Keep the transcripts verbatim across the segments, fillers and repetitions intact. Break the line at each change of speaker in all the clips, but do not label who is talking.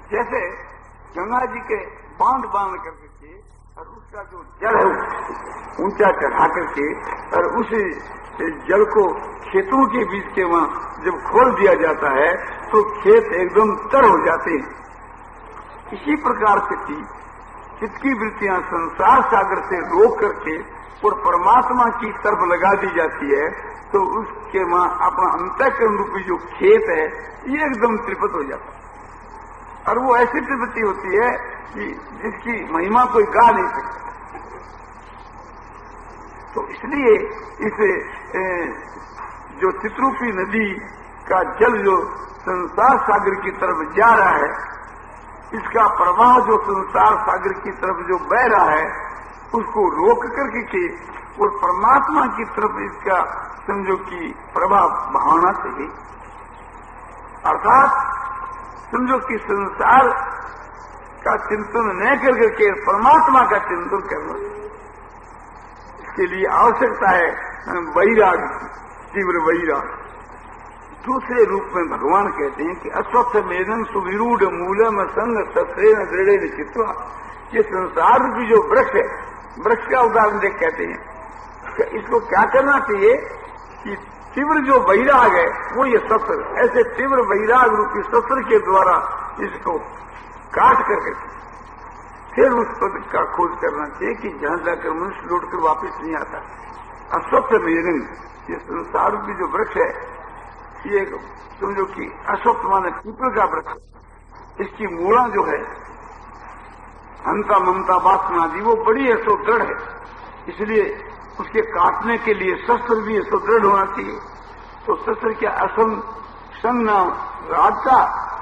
जैसे गंगा जी के बांध बांध करके और उसका जो जल है ऊंचा चढ़ा करके और उस जल को खेतों के बीच के वहां जब खोल दिया जाता है तो खेत एकदम तर हो जाते हैं। इसी प्रकार से चित्त की वृत्तियां संसार सागर से रोक करके और परमात्मा की तरफ लगा दी जाती है तो उसके वहां अपना अंतःकरण रूपी जो खेत है ये एकदम त्रिपत हो जाता है। और वो ऐसी त्रिपति होती है कि जिसकी महिमा कोई गा नहीं सकता। तो इसलिए इसे जो चित्रूपी नदी का जल जो संसार सागर की तरफ जा रहा है, इसका प्रवाह जो संसार सागर की तरफ जो बह रहा है उसको रोक करके के और परमात्मा की तरफ इसका समझो कि प्रवाह बहाना चाहिए। अर्थात समझो कि संसार का चिंतन न कर करके परमात्मा का चिंतन करना। इसके लिए आवश्यकता है वैराग, तीव्र वैराग। दूसरे रूप में भगवान कहते हैं कि अस्वस्थ मेदन सुविरूढ़ मूलम संग सत्रेन दृढ़ चित्वा। ये संसार की जो वृक्ष है, वृक्ष का उदाहरण देख कहते हैं इसको क्या करना चाहिए कि तीव्र जो वैराग है वो ये शस्त्र, ऐसे तीव्र वैराग रूपी शस्त्र के द्वारा इसको काट करके फिर उस पद का खोज करना चाहिए कि जहां जाकर मनुष्य लौटकर वापस नहीं आता। अस्वस्थ मेरंग, ये संसार की जो वृक्ष है ये समझो कि अस्वस्थ माने पीपल का वृक्ष, इसकी मूला जो है हंता ममता वासना आदि वो बड़ी है सो दृढ़ है, इसलिए उसके काटने के लिए शस्त्र भी है सो दृढ़ होना चाहिए। तो शस्त्र क्या असंग संग न राग का,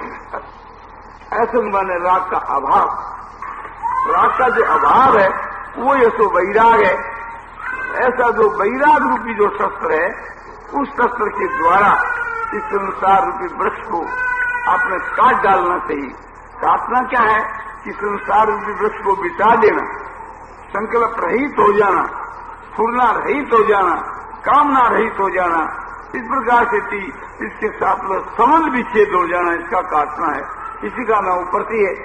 असंग माने राग का अभाव, राग का जो अभाव है वो ये सो वैराग है। ऐसा जो वैराग रूपी जो शस्त्र है उस शस्त्र के द्वारा इस संसार रूपी वृक्ष को आपने काट डालना चाहिए। काटना क्या है कि संसार रूपी वृक्ष को बिता देना, संकल्प रहित हो जाना, फूलना रहित हो जाना, कामना रहित हो जाना, इस प्रकार से थी इसके साथ में संबंध विच्छेद हो जाना, इसका काटना है, इसी का नाम उपरती है।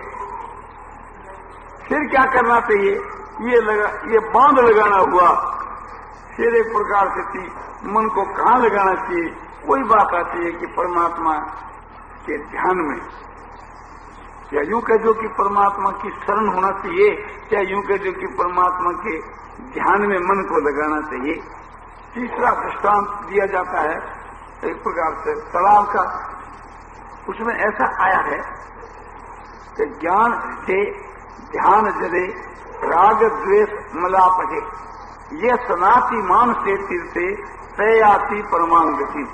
फिर क्या करना चाहिए, ये लगा ये बांध लगाना हुआ, फिर एक प्रकार से थी मन को कहाँ लगाना चाहिए, वही बात आती है कि परमात्मा के ध्यान में, या यूं कह दो कि परमात्मा की शरण होना चाहिए, या यूं कह दो कि परमात्मा के ध्यान में मन को लगाना चाहिए। तीसरा दृष्टांत दिया जाता है एक प्रकार से तालाब का, उसमें ऐसा आया है कि ज्ञान से ध्यान जले राग द्वेष मलापहे, ये सनाति मान से तीर्थे तयाति परमांग गति।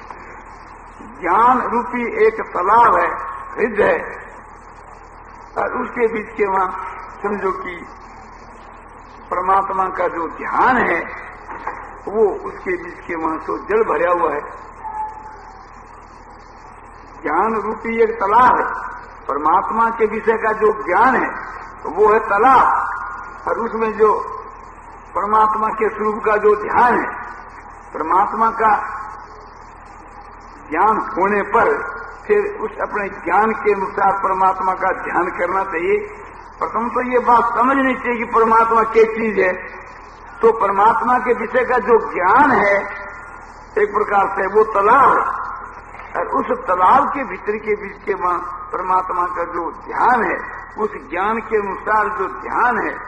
ज्ञान रूपी एक तालाब है, हृदय है, और उसके बीच के वहां समझो कि परमात्मा का जो ध्यान है वो उसके बीच के वहां तो जल भरा हुआ है। ज्ञान रूपी एक तालाब है, परमात्मा के विषय का जो ज्ञान है वो है तालाब, और उसमें जो परमात्मा के स्वरूप का जो ध्यान है, परमात्मा का ज्ञान होने पर फिर उस अपने ज्ञान के अनुसार परमात्मा का ध्यान करना चाहिए। प्रथम तो ये बात समझनी चाहिए कि परमात्मा क्या चीज है। तो परमात्मा के विषय का जो ज्ञान है एक प्रकार से वो तालाब है, और उस तालाब के भीतर के बीच के वहां परमात्मा का जो ध्यान है, उस ज्ञान के अनुसार जो ध्यान है,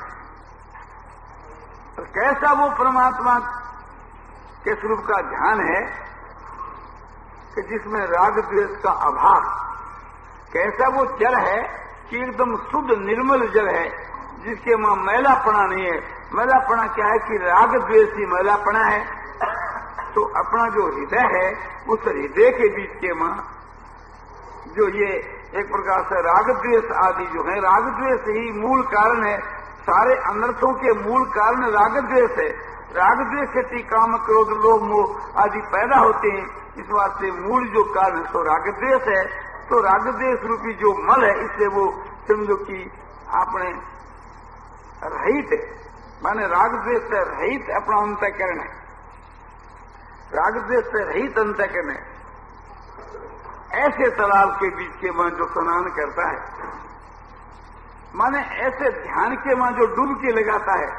और कैसा वो परमात्मा के स्वरूप का ध्यान है कि जिसमें राग द्वेष का अभाव, कैसा वो जल है कि एकदम शुद्ध निर्मल जल है, जिसके वहां मैलापना नहीं है। मैलापना क्या है कि राग द्वेष ही मैलापना है। तो अपना जो हृदय है उस हृदय के बीच के वहां जो ये एक प्रकार से राग द्वेष आदि जो है, राग द्वेष ही मूल कारण है, सारे अनर्थों के मूल कारण राग द्वेष है। राग द्वेष से काम क्रोध लोभ मोह आदि पैदा होते हैं, इस वास्ते मूल जो कारण तो राग द्वेष है। तो राग द्वेष रूपी जो मल है इससे वो समझो कि आपने रहित है, माने राग द्वेष से रहित अपना अंतःकरण है, राग द्वेष से रहित अंतःकरण है। ऐसे तालाब के बीच के वहां जो स्नान करता है, माने ऐसे ध्यान के वहां जो डुबकी लगाता है,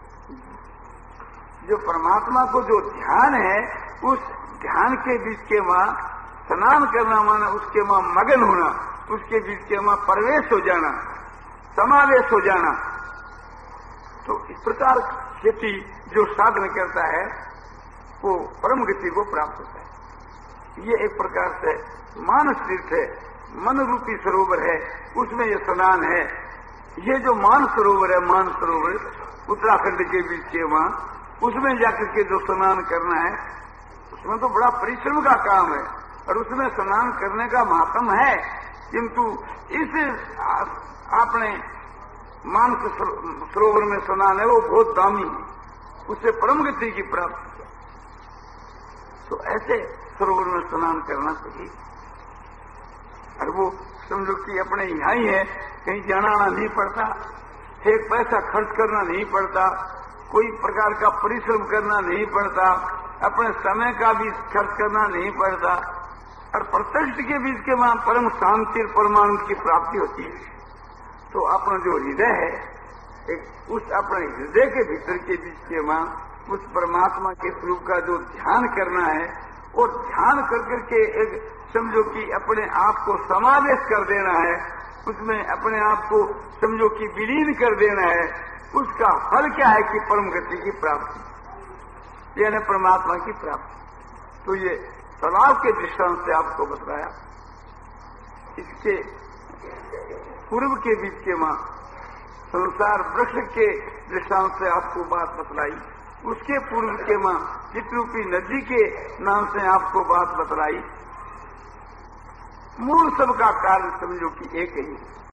जो परमात्मा को जो ध्यान है, उस ध्यान के बीच के वहां स्नान करना, माना उसके वहां मगन होना, उसके बीच के वहां प्रवेश हो जाना, समावेश हो जाना। तो इस प्रकार गति जो साधन करता है वो परम गति को प्राप्त होता है। ये एक प्रकार से मानस तीर्थ है, मन रूपी सरोवर है, उसमें ये स्नान है। ये जो मान सरोवर है, मान सरोवर उत्तराखंड के बीच के वहां, उसमें जाकर के जो स्नान करना है, उसमें तो बड़ा परिश्रम का काम है और उसमें स्नान करने का महत्व है, किंतु इस आपने मानस सरोवर में स्नान है वो बहुत दामी है, उससे परम गति की प्राप्ति है। तो ऐसे सरोवर में स्नान करना चाहिए। और वो समझो कि अपने यहाँ ही है, कहीं जाना आना नहीं पड़ता, एक पैसा खर्च करना नहीं पड़ता, कोई प्रकार का परिश्रम करना नहीं पड़ता, अपने समय का भी खर्च करना नहीं पड़ता, और प्रत्यक्ष के बीच के वहां परम शांति और परमानंद की प्राप्ति होती है। तो अपना जो हृदय है, एक उस अपने हृदय के भीतर के बीच के वहां उस परमात्मा के स्वरूप का जो ध्यान करना है, और ध्यान कर करके एक समझो कि अपने आप को समावेश कर देना है, उसमें अपने आप को समझो कि विलीन कर देना है। उसका फल क्या है कि परम गति की प्राप्ति, यानी परमात्मा की प्राप्ति। तो ये तालाब के दृष्टांत से आपको बताया। इसके पूर्व के बीच के वहां संसार वृक्ष के दृष्टांत से आपको बात बतलाई, उसके पूर्व के वहां चित्ररूपी नदी के नाम से आपको बात बतलाई। मूल सबका कारण समझो कि एक ही है।